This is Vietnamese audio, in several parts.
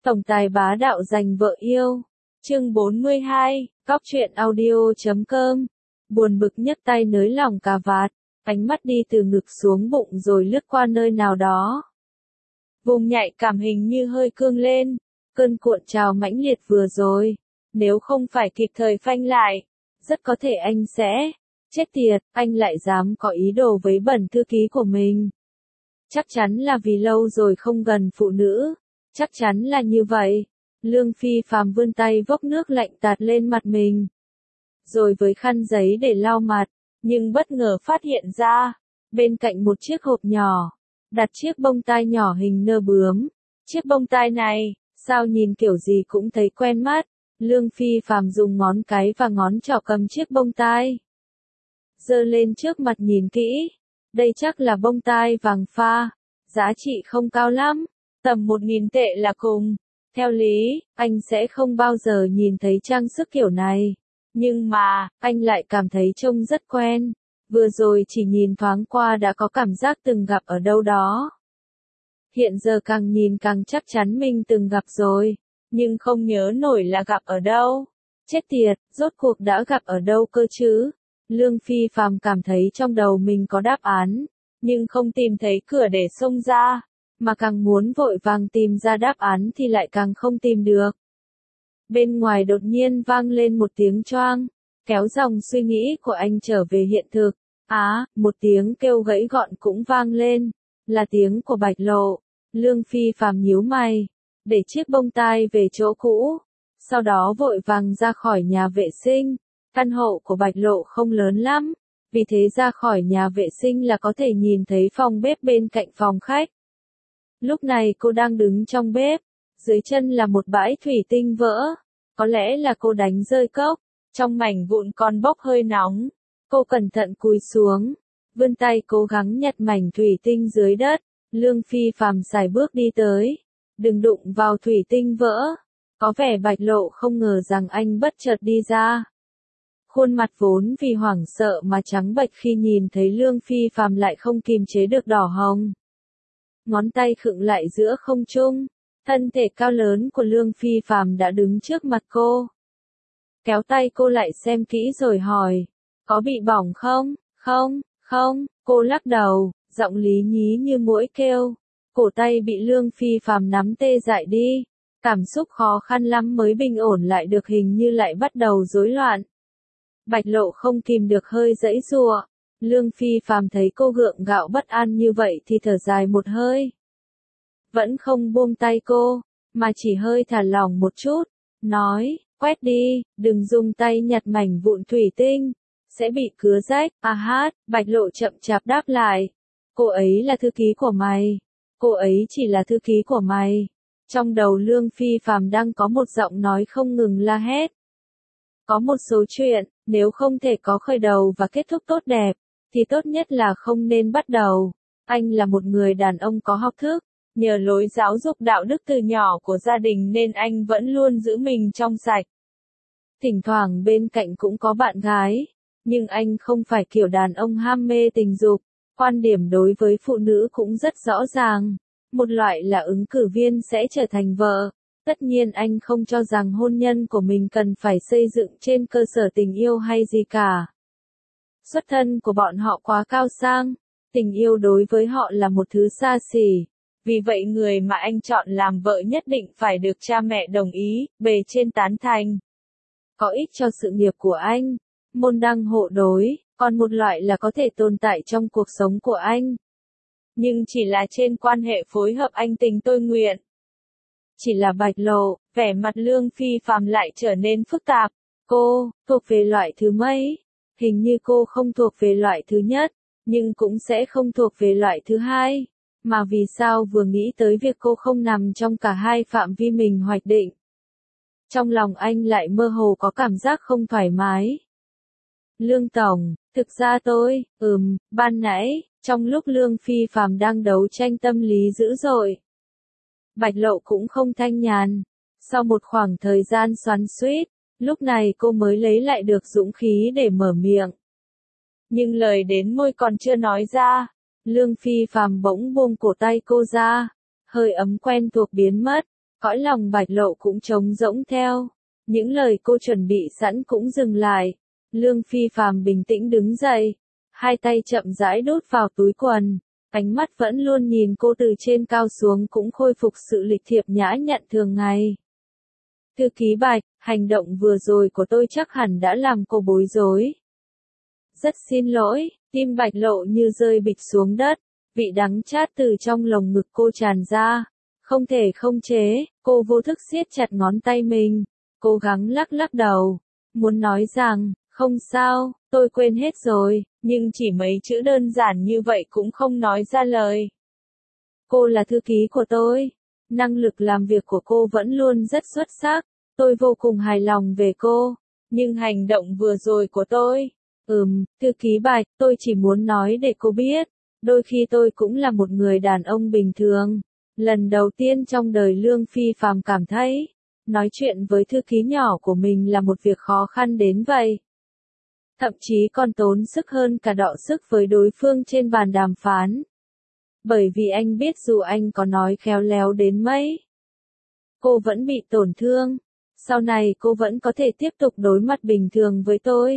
Tổng tài bá đạo giành vợ yêu. Chương 42, Cóc truyện audio.com. Buồn bực nhấc tay nới lỏng cà vạt, ánh mắt đi từ ngực xuống bụng rồi lướt qua nơi nào đó. Vùng nhạy cảm hình như hơi cương lên, cơn cuộn trào mãnh liệt vừa rồi. Nếu không phải kịp thời phanh lại, rất có thể anh sẽ... Chết tiệt, anh lại dám có ý đồ với bẩn thư ký của mình. Chắc chắn là vì lâu rồi không gần phụ nữ. Chắc chắn là như vậy. Lương Phi Phàm vươn tay vốc nước lạnh tạt lên mặt mình. Rồi với khăn giấy để lau mặt, nhưng bất ngờ phát hiện ra, bên cạnh một chiếc hộp nhỏ, đặt chiếc bông tai nhỏ hình nơ bướm. Chiếc bông tai này, sao nhìn kiểu gì cũng thấy quen mắt. Lương Phi Phàm dùng ngón cái và ngón trỏ cầm chiếc bông tai. Giơ lên trước mặt nhìn kỹ. Đây chắc là bông tai vàng pha. Giá trị không cao lắm. Tầm 1.000 tệ là cùng. Theo lý, anh sẽ không bao giờ nhìn thấy trang sức kiểu này. Nhưng mà, anh lại cảm thấy trông rất quen. Vừa rồi chỉ nhìn thoáng qua đã có cảm giác từng gặp ở đâu đó. Hiện giờ càng nhìn càng chắc chắn mình từng gặp rồi. Nhưng không nhớ nổi là gặp ở đâu. Chết tiệt, rốt cuộc đã gặp ở đâu cơ chứ? Lương Phi Phàm cảm thấy trong đầu mình có đáp án. Nhưng không tìm thấy cửa để xông ra. Mà càng muốn vội vàng tìm ra đáp án thì lại càng không tìm được. Bên ngoài đột nhiên vang lên một tiếng choang, kéo dòng suy nghĩ của anh trở về hiện thực. Một tiếng kêu gãy gọn cũng vang lên, là tiếng của Bạch Lộ. Lương Phi Phàm nhíu mày, để chiếc bông tai về chỗ cũ, sau đó vội vàng ra khỏi nhà vệ sinh. Căn hộ của Bạch Lộ không lớn lắm, vì thế ra khỏi nhà vệ sinh là có thể nhìn thấy phòng bếp bên cạnh phòng khách. Lúc này cô đang đứng trong bếp, dưới chân là một bãi thủy tinh vỡ. Có lẽ là cô đánh rơi cốc, trong mảnh vụn còn bốc hơi nóng. Cô cẩn thận cúi xuống, vươn tay cố gắng nhặt mảnh thủy tinh dưới đất. Lương Phi Phàm sải bước đi tới. Đừng đụng vào thủy tinh vỡ. Có vẻ Bạch Lộ không ngờ rằng anh bất chợt đi ra. Khuôn mặt vốn vì hoảng sợ mà trắng bệch khi nhìn thấy Lương Phi Phàm lại không kìm chế được đỏ hồng. Ngón tay khựng lại giữa không trung, thân thể cao lớn của Lương Phi Phàm đã đứng trước mặt cô. Kéo tay cô lại xem kỹ rồi hỏi, có bị bỏng không? Không, cô lắc đầu, giọng lý nhí như muỗi kêu. Cổ tay bị Lương Phi Phàm nắm tê dại đi, cảm xúc khó khăn lắm mới bình ổn lại được, hình như lại bắt đầu rối loạn. Bạch Lộ không kìm được hơi giãy giụa. Lương Phi Phàm thấy cô gượng gạo bất an như vậy thì thở dài một hơi. Vẫn không buông tay cô, mà chỉ hơi thả lỏng một chút, nói, quét đi, đừng dùng tay nhặt mảnh vụn thủy tinh, sẽ bị cứa rách. Bạch Lộ chậm chạp đáp lại, cô ấy là thư ký của mày, cô ấy chỉ là thư ký của mày. Trong đầu Lương Phi Phàm đang có một giọng nói không ngừng la hét. Có một số chuyện, nếu không thể có khởi đầu và kết thúc tốt đẹp, thì tốt nhất là không nên bắt đầu. Anh là một người đàn ông có học thức, nhờ lối giáo dục đạo đức từ nhỏ của gia đình nên anh vẫn luôn giữ mình trong sạch. Thỉnh thoảng bên cạnh cũng có bạn gái, nhưng anh không phải kiểu đàn ông ham mê tình dục. Quan điểm đối với phụ nữ cũng rất rõ ràng. Một loại là ứng cử viên sẽ trở thành vợ. Tất nhiên anh không cho rằng hôn nhân của mình cần phải xây dựng trên cơ sở tình yêu hay gì cả. Xuất thân của bọn họ quá cao sang, tình yêu đối với họ là một thứ xa xỉ. Vì vậy người mà anh chọn làm vợ nhất định phải được cha mẹ đồng ý, bề trên tán thành. Có ích cho sự nghiệp của anh, môn đăng hộ đối, còn một loại là có thể tồn tại trong cuộc sống của anh. Nhưng chỉ là trên quan hệ phối hợp anh tình tôi nguyện. Chỉ là Bạch Lộ, vẻ mặt Lương Phi Phàm lại trở nên phức tạp. Cô, thuộc về loại thứ mấy? Hình như cô không thuộc về loại thứ nhất, nhưng cũng sẽ không thuộc về loại thứ hai. Mà vì sao vừa nghĩ tới việc cô không nằm trong cả hai phạm vi mình hoạch định. Trong lòng anh lại mơ hồ có cảm giác không thoải mái. Lương Tổng, thực ra tôi, ban nãy, trong lúc Lương Phi Phàm đang đấu tranh tâm lý dữ dội. Bạch Lộ cũng không thanh nhàn. Sau một khoảng thời gian xoắn xuýt, lúc này cô mới lấy lại được dũng khí để mở miệng. Nhưng lời đến môi còn chưa nói ra, Lương Phi Phàm bỗng buông cổ tay cô ra, hơi ấm quen thuộc biến mất. Cõi lòng Bạch Lộ cũng trống rỗng theo. Những lời cô chuẩn bị sẵn cũng dừng lại. Lương Phi Phàm bình tĩnh đứng dậy. Hai tay chậm rãi đút vào túi quần. Ánh mắt vẫn luôn nhìn cô từ trên cao xuống cũng khôi phục sự lịch thiệp nhã nhặn thường ngày. Thư ký Bạch, hành động vừa rồi của tôi chắc hẳn đã làm cô bối rối. Rất xin lỗi, tim Bạch Lộ như rơi bịch xuống đất. Vị đắng chát từ trong lồng ngực cô tràn ra. Không thể không chế, cô vô thức siết chặt ngón tay mình. Cố gắng lắc lắc đầu. Muốn nói rằng, không sao, tôi quên hết rồi, nhưng chỉ mấy chữ đơn giản như vậy cũng không nói ra lời. Cô là thư ký của tôi. Năng lực làm việc của cô vẫn luôn rất xuất sắc. Tôi vô cùng hài lòng về cô. Nhưng hành động vừa rồi của tôi. Thư ký Bạch, tôi chỉ muốn nói để cô biết. Đôi khi tôi cũng là một người đàn ông bình thường. Lần đầu tiên trong đời Lương Phi Phàm cảm thấy, nói chuyện với thư ký nhỏ của mình là một việc khó khăn đến vậy. Thậm chí còn tốn sức hơn cả đọ sức với đối phương trên bàn đàm phán. Bởi vì anh biết dù anh có nói khéo léo đến mấy, cô vẫn bị tổn thương. Sau này cô vẫn có thể tiếp tục đối mặt bình thường với tôi.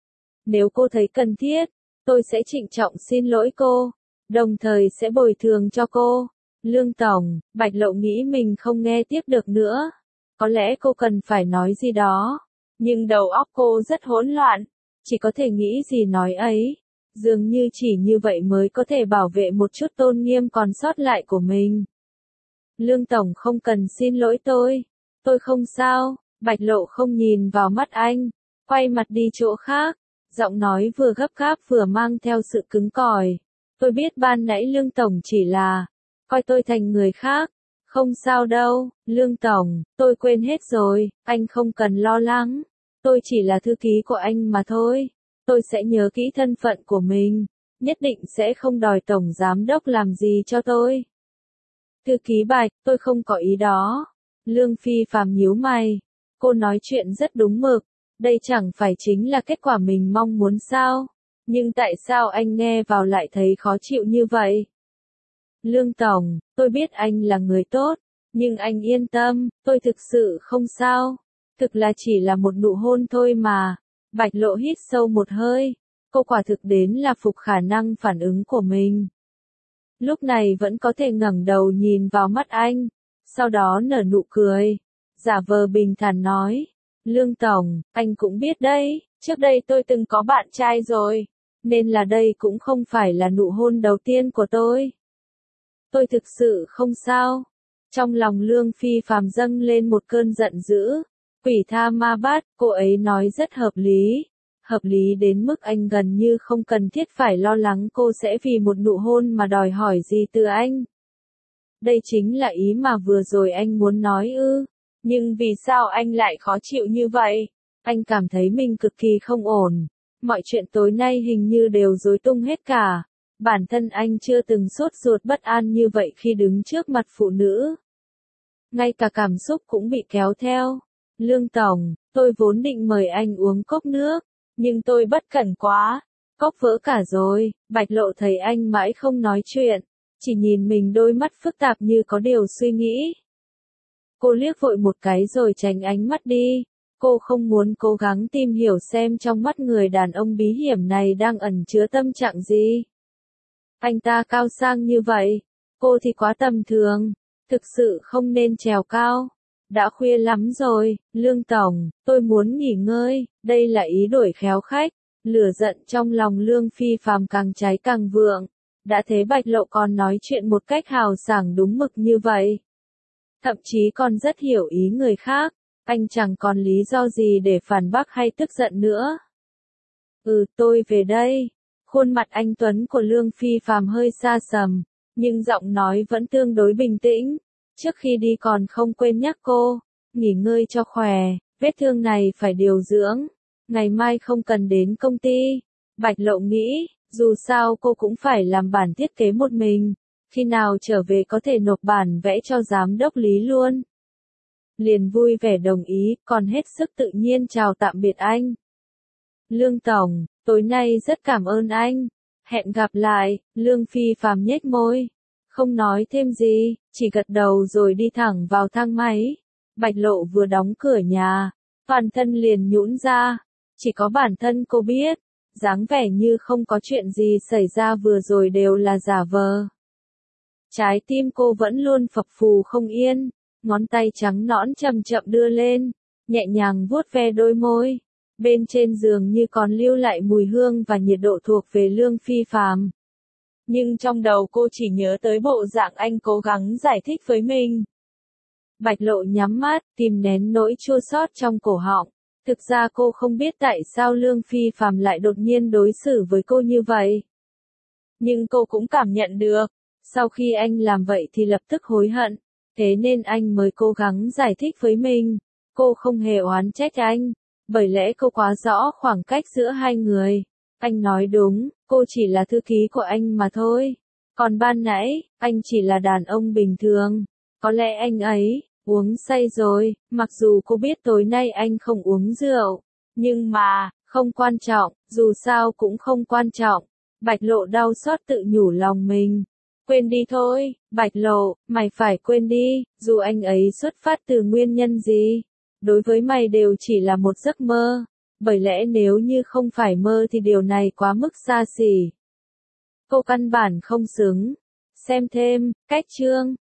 Nếu cô thấy cần thiết, tôi sẽ trịnh trọng xin lỗi cô, đồng thời sẽ bồi thường cho cô. Lương Tổng, Bạch Lộ nghĩ mình không nghe tiếp được nữa. Có lẽ cô cần phải nói gì đó. Nhưng đầu óc cô rất hỗn loạn. Chỉ có thể nghĩ gì nói ấy. Dường như chỉ như vậy mới có thể bảo vệ một chút tôn nghiêm còn sót lại của mình. Lương Tổng không cần xin lỗi tôi. Tôi không sao. Bạch Lộ không nhìn vào mắt anh. Quay mặt đi chỗ khác. Giọng nói vừa gấp gáp vừa mang theo sự cứng cỏi. Tôi biết ban nãy Lương Tổng chỉ là coi tôi thành người khác. Không sao đâu, Lương Tổng, tôi quên hết rồi, anh không cần lo lắng. Tôi chỉ là thư ký của anh mà thôi. Tôi sẽ nhớ kỹ thân phận của mình. Nhất định sẽ không đòi Tổng Giám Đốc làm gì cho tôi. Thư ký Bạch, tôi không có ý đó. Lương Phi Phàm nhíu mày. Cô nói chuyện rất đúng mực. Đây chẳng phải chính là kết quả mình mong muốn sao? Nhưng tại sao anh nghe vào lại thấy khó chịu như vậy? Lương Tổng, tôi biết anh là người tốt, nhưng anh yên tâm, tôi thực sự không sao. Thực là chỉ là một nụ hôn thôi mà. Bạch Lộ hít sâu một hơi. Cô quả thực đến là phục khả năng phản ứng của mình. Lúc này vẫn có thể ngẩng đầu nhìn vào mắt anh. Sau đó nở nụ cười. Giả vờ bình thản nói. Lương Tổng, anh cũng biết đấy, trước đây tôi từng có bạn trai rồi. Nên là đây cũng không phải là nụ hôn đầu tiên của tôi. Tôi thực sự không sao. Trong lòng Lương Phi Phàm dâng lên một cơn giận dữ. Quỷ tha ma bát, cô ấy nói rất hợp lý. Hợp lý đến mức anh gần như không cần thiết phải lo lắng cô sẽ vì một nụ hôn mà đòi hỏi gì từ anh. Đây chính là ý mà vừa rồi anh muốn nói ư. Nhưng vì sao anh lại khó chịu như vậy? Anh cảm thấy mình cực kỳ không ổn. Mọi chuyện tối nay hình như đều rối tung hết cả. Bản thân anh chưa từng sốt ruột bất an như vậy khi đứng trước mặt phụ nữ. Ngay cả cảm xúc cũng bị kéo theo. Lương Tổng, tôi vốn định mời anh uống cốc nước, nhưng tôi bất cẩn quá. Cốc vỡ cả rồi. Bạch Lộ thấy anh mãi không nói chuyện, chỉ nhìn mình đôi mắt phức tạp như có điều suy nghĩ. Cô liếc vội một cái rồi tránh ánh mắt đi. Cô không muốn cố gắng tìm hiểu xem trong mắt người đàn ông bí hiểm này đang ẩn chứa tâm trạng gì. Anh ta cao sang như vậy, cô thì quá tầm thường, thực sự không nên trèo cao. Đã khuya lắm rồi, Lương Tổng, tôi muốn nghỉ ngơi, đây là ý đổi khéo khách. Lửa giận trong lòng Lương Phi Phàm càng cháy càng vượng. Đã thế Bạch Lộ còn nói chuyện một cách hào sảng đúng mực như vậy. Thậm chí còn rất hiểu ý người khác, anh chẳng còn lý do gì để phản bác hay tức giận nữa. Tôi về đây. Khuôn mặt anh tuấn của Lương Phi Phàm hơi xa sầm, nhưng giọng nói vẫn tương đối bình tĩnh. Trước khi đi còn không quên nhắc cô, nghỉ ngơi cho khỏe, vết thương này phải điều dưỡng. Ngày mai không cần đến công ty. Bạch Lộ nghĩ, dù sao cô cũng phải làm bản thiết kế một mình. Khi nào trở về có thể nộp bản vẽ cho giám đốc Lý luôn. Liền vui vẻ đồng ý, còn hết sức tự nhiên chào tạm biệt anh. Lương Tổng, tối nay rất cảm ơn anh. Hẹn gặp lại. Lương Phi Phàm nhếch môi. không nói thêm gì, chỉ gật đầu rồi đi thẳng vào thang máy. Bạch Lộ vừa đóng cửa nhà, toàn thân liền nhũn ra, chỉ có bản thân cô biết, dáng vẻ như không có chuyện gì xảy ra vừa rồi đều là giả vờ. Trái tim cô vẫn luôn phập phù không yên, ngón tay trắng nõn chậm chậm đưa lên, nhẹ nhàng vuốt ve đôi môi. Bên trên giường như còn lưu lại mùi hương và nhiệt độ thuộc về Lương Phi Phàm. Nhưng trong đầu cô chỉ nhớ tới bộ dạng anh cố gắng giải thích với mình. Bạch Lộ nhắm mắt, kìm nén nỗi chua xót trong cổ họng. Thực ra cô không biết tại sao Lương Phi Phàm lại đột nhiên đối xử với cô như vậy. Nhưng cô cũng cảm nhận được, sau khi anh làm vậy thì lập tức hối hận, thế nên anh mới cố gắng giải thích với mình. Cô không hề oán trách anh, bởi lẽ cô quá rõ khoảng cách giữa hai người. Anh nói đúng, cô chỉ là thư ký của anh mà thôi. Còn ban nãy, anh chỉ là đàn ông bình thường. Có lẽ anh ấy uống say rồi, mặc dù cô biết tối nay anh không uống rượu. Nhưng mà, không quan trọng, dù sao cũng không quan trọng. Bạch Lộ đau xót tự nhủ lòng mình. Quên đi thôi, Bạch Lộ, mày phải quên đi, dù anh ấy xuất phát từ nguyên nhân gì. Đối với mày đều chỉ là một giấc mơ. Bởi lẽ nếu như không phải mơ thì điều này quá mức xa xỉ. Cô căn bản không xứng. Xem thêm, cách chương.